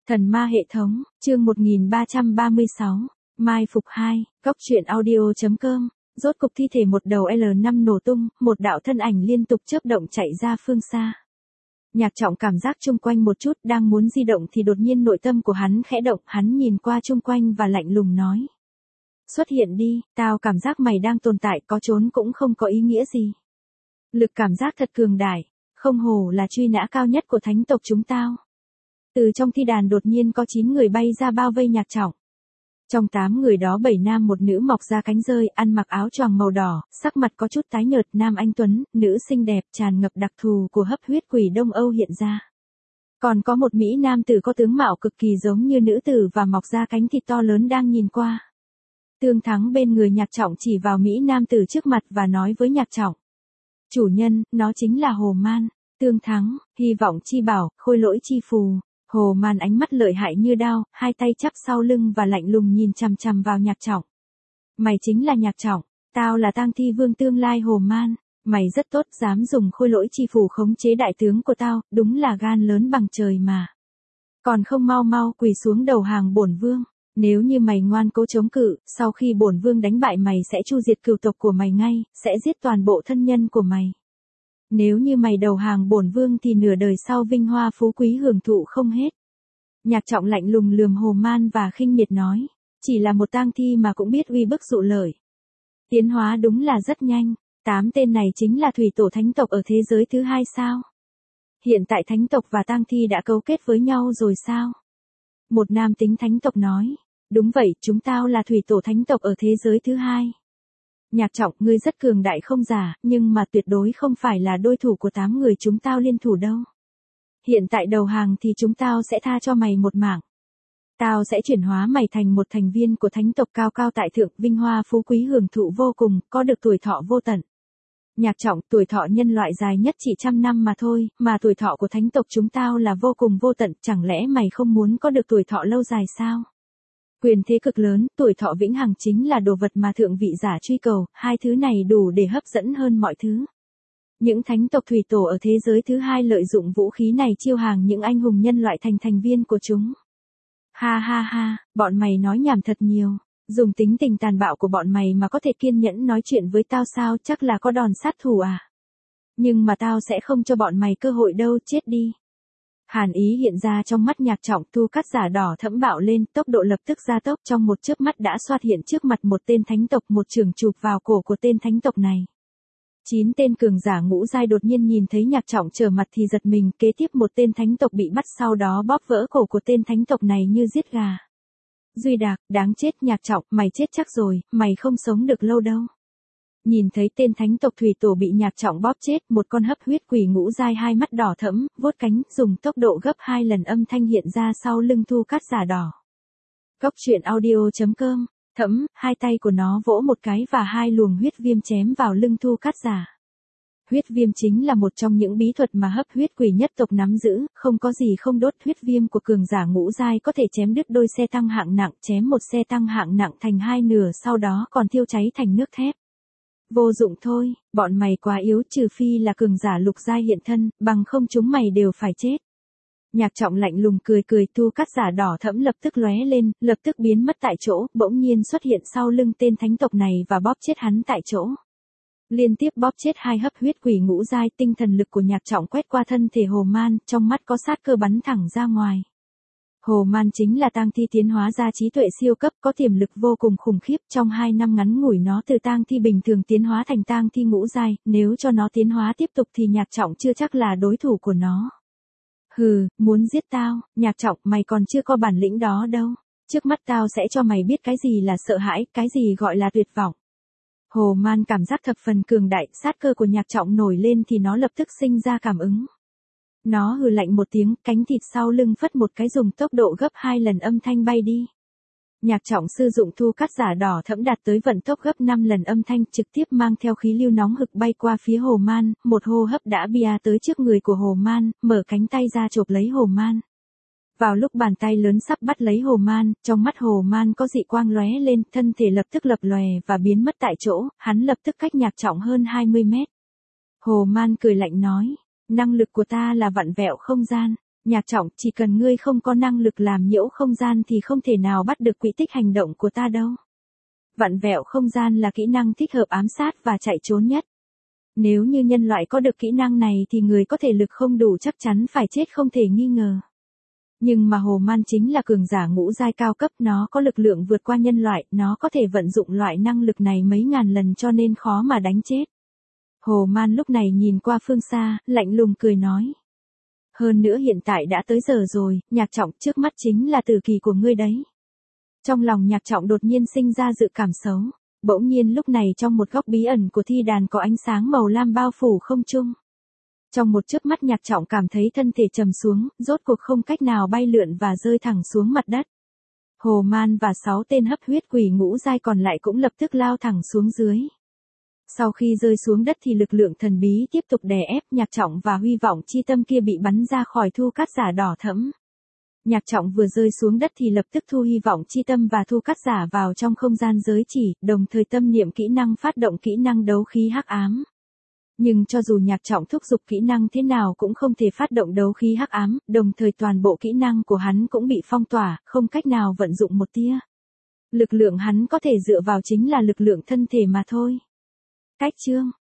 Thần ma hệ thống, chương 1336, Mai Phục 2, Góc truyện audio.com, rốt cục thi thể một đầu L5 nổ tung, một đạo thân ảnh liên tục chớp động chạy ra phương xa. Nhạc Trọng cảm giác chung quanh một chút đang muốn di động thì đột nhiên nội tâm của hắn khẽ động, hắn nhìn qua chung quanh và lạnh lùng nói. Xuất hiện đi, tao cảm giác mày đang tồn tại, có trốn cũng không có ý nghĩa gì. Lực cảm giác thật cường đại, không hổ là truy nã cao nhất của thánh tộc chúng tao. Từ trong thi đàn đột nhiên có 9 người bay ra bao vây Nhạc Trọng. Trong 8 người đó 7 nam một nữ mọc ra cánh rơi, ăn mặc áo choàng màu đỏ, sắc mặt có chút tái nhợt, nam anh tuấn, nữ xinh đẹp, tràn ngập đặc thù của hấp huyết quỷ Đông Âu hiện ra. Còn có một mỹ nam tử có tướng mạo cực kỳ giống như nữ tử và mọc ra cánh thịt to lớn đang nhìn qua. Tương Thắng bên người Nhạc Trọng chỉ vào mỹ nam tử trước mặt và nói với Nhạc Trọng. Chủ nhân, nó chính là Hồ Man. Tương Thắng, hy vọng chi bảo, khôi lỗi chi phù. Hồ Man ánh mắt lợi hại như đao, hai tay chắp sau lưng và lạnh lùng nhìn chằm chằm vào Nhạc Trọng. Mày chính là Nhạc Trọng, tao là Tang Thi Vương tương lai Hồ Man, mày rất tốt, dám dùng khôi lỗi chi phù khống chế đại tướng của tao, đúng là gan lớn bằng trời mà. Còn không mau mau quỳ xuống đầu hàng bổn vương, nếu như mày ngoan cố chống cự, sau khi bổn vương đánh bại mày sẽ chu diệt cửu tộc của mày ngay, sẽ giết toàn bộ thân nhân của mày. Nếu như mày đầu hàng bổn vương thì nửa đời sau vinh hoa phú quý hưởng thụ không hết. Nhạc Trọng lạnh lùng lườm Hồ Man và khinh miệt nói, chỉ là một tang thi mà cũng biết uy bức dụ lợi. Tiến hóa đúng là rất nhanh, 8 tên này chính là thủy tổ thánh tộc ở thế giới thứ hai sao? Hiện tại thánh tộc và tang thi đã cấu kết với nhau rồi sao? Một nam tính thánh tộc nói, đúng vậy, chúng tao là thủy tổ thánh tộc ở thế giới thứ hai. Nhạc Trọng, ngươi rất cường đại không giả, nhưng mà tuyệt đối không phải là đối thủ của 8 người chúng tao liên thủ đâu. Hiện tại đầu hàng thì chúng tao sẽ tha cho mày một mạng. Tao sẽ chuyển hóa mày thành một thành viên của thánh tộc cao cao tại thượng, vinh hoa phú quý hưởng thụ vô cùng, có được tuổi thọ vô tận. Nhạc Trọng, tuổi thọ nhân loại dài nhất chỉ 100 năm mà thôi, mà tuổi thọ của thánh tộc chúng tao là vô cùng vô tận, chẳng lẽ mày không muốn có được tuổi thọ lâu dài sao? Quyền thế cực lớn, tuổi thọ vĩnh hằng chính là đồ vật mà thượng vị giả truy cầu, hai thứ này đủ để hấp dẫn hơn mọi thứ. Những thánh tộc thủy tổ ở thế giới thứ hai lợi dụng vũ khí này chiêu hàng những anh hùng nhân loại thành thành viên của chúng. Ha ha ha, bọn mày nói nhảm thật nhiều, dùng tính tình tàn bạo của bọn mày mà có thể kiên nhẫn nói chuyện với tao sao, chắc là có đòn sát thủ à? Nhưng mà tao sẽ không cho bọn mày cơ hội đâu, chết đi. Hàn ý hiện ra trong mắt Nhạc Trọng, thu cắt giả đỏ thẫm bạo lên, tốc độ lập tức gia tốc, trong một chớp mắt đã xuất hiện trước mặt một tên thánh tộc, một chưởng chụp vào cổ của tên thánh tộc này. 9 tên cường giả ngũ giai đột nhiên nhìn thấy Nhạc Trọng trở mặt thì giật mình, kế tiếp một tên thánh tộc bị bắt, sau đó bóp vỡ cổ của tên thánh tộc này như giết gà. Duy Đạc, đáng chết Nhạc Trọng, mày chết chắc rồi, mày không sống được lâu đâu. Nhìn thấy tên thánh tộc thủy tổ bị Nhạc Trọng bóp chết, một con hấp huyết quỷ ngũ giai hai mắt đỏ thẫm, vuốt cánh, dùng tốc độ gấp 2 lần âm thanh hiện ra sau lưng thu cắt giả đỏ. Góc truyện audio.com, thẫm, hai tay của nó vỗ một cái và hai luồng huyết viêm chém vào lưng thu cắt giả. Huyết viêm chính là một trong những bí thuật mà hấp huyết quỷ nhất tộc nắm giữ, không có gì không đốt. Huyết viêm của cường giả ngũ giai có thể chém đứt đôi xe tăng hạng nặng, chém một xe tăng hạng nặng thành hai nửa, sau đó còn thiêu cháy thành nước thép. Vô dụng thôi, bọn mày quá yếu, trừ phi là cường giả lục giai hiện thân, bằng không chúng mày đều phải chết. Nhạc Trọng lạnh lùng cười cười, thu cắt giả đỏ thẫm lập tức lóe lên, lập tức biến mất tại chỗ, bỗng nhiên xuất hiện sau lưng tên thánh tộc này và bóp chết hắn tại chỗ. Liên tiếp bóp chết hai hấp huyết quỷ ngũ giai, tinh thần lực của Nhạc Trọng quét qua thân thể Hồ Man, trong mắt có sát cơ bắn thẳng ra ngoài. Hồ Man chính là tang thi tiến hóa ra trí tuệ siêu cấp, có tiềm lực vô cùng khủng khiếp, trong 2 năm ngắn ngủi nó từ tang thi bình thường tiến hóa thành tang thi ngũ giai, nếu cho nó tiến hóa tiếp tục thì Nhạc Trọng chưa chắc là đối thủ của nó. Hừ, muốn giết tao, Nhạc Trọng, mày còn chưa có bản lĩnh đó đâu. Trước mắt tao sẽ cho mày biết cái gì là sợ hãi, cái gì gọi là tuyệt vọng. Hồ Man cảm giác thập phần cường đại, sát cơ của Nhạc Trọng nổi lên thì nó lập tức sinh ra cảm ứng. Nó hừ lạnh một tiếng, cánh thịt sau lưng phất một cái, dùng tốc độ gấp 2 lần âm thanh bay đi. Nhạc Trọng sử dụng thu cắt giả đỏ thẫm đạt tới vận tốc gấp 5 lần âm thanh, trực tiếp mang theo khí lưu nóng hực bay qua phía Hồ Man, một hô hấp đã bia tới trước người của Hồ Man, mở cánh tay ra chộp lấy Hồ Man. Vào lúc bàn tay lớn sắp bắt lấy Hồ Man, trong mắt Hồ Man có dị quang lóe lên, thân thể lập tức lập lòe và biến mất tại chỗ, hắn lập tức cách Nhạc Trọng hơn 20 mét. Hồ Man cười lạnh nói, năng lực của ta là vặn vẹo không gian. Nhạc Trọng, chỉ cần ngươi không có năng lực làm nhiễu không gian thì không thể nào bắt được quỹ tích hành động của ta đâu. Vặn vẹo không gian là kỹ năng thích hợp ám sát và chạy trốn nhất. Nếu như nhân loại có được kỹ năng này thì người có thể lực không đủ chắc chắn phải chết không thể nghi ngờ. Nhưng mà Hồ Man chính là cường giả ngũ giai cao cấp, nó có lực lượng vượt qua nhân loại, nó có thể vận dụng loại năng lực này mấy ngàn lần cho nên khó mà đánh chết. Hồ Man lúc này nhìn qua phương xa, lạnh lùng cười nói. Hơn nữa hiện tại đã tới giờ rồi, Nhạc Trọng, trước mắt chính là tử kỳ của ngươi đấy. Trong lòng Nhạc Trọng đột nhiên sinh ra dự cảm xấu. Bỗng nhiên lúc này trong một góc bí ẩn của thi đàn có ánh sáng màu lam bao phủ không trung. Trong một chớp mắt Nhạc Trọng cảm thấy thân thể trầm xuống, rốt cuộc không cách nào bay lượn và rơi thẳng xuống mặt đất. Hồ Man và 6 tên hấp huyết quỷ ngũ giai còn lại cũng lập tức lao thẳng xuống dưới. Sau khi rơi xuống đất thì lực lượng thần bí tiếp tục đè ép Nhạc Trọng và hy vọng chi tâm kia bị bắn ra khỏi thu cát giả đỏ thẫm. Nhạc Trọng vừa rơi xuống đất thì lập tức thu hy vọng chi tâm và thu cát giả vào trong không gian giới chỉ, đồng thời tâm niệm kỹ năng phát động kỹ năng đấu khí hắc ám. Nhưng cho dù Nhạc Trọng thúc giục kỹ năng thế nào cũng không thể phát động đấu khí hắc ám, đồng thời toàn bộ kỹ năng của hắn cũng bị phong tỏa, không cách nào vận dụng một tia. Lực lượng hắn có thể dựa vào chính là lực lượng thân thể mà thôi. Cách chương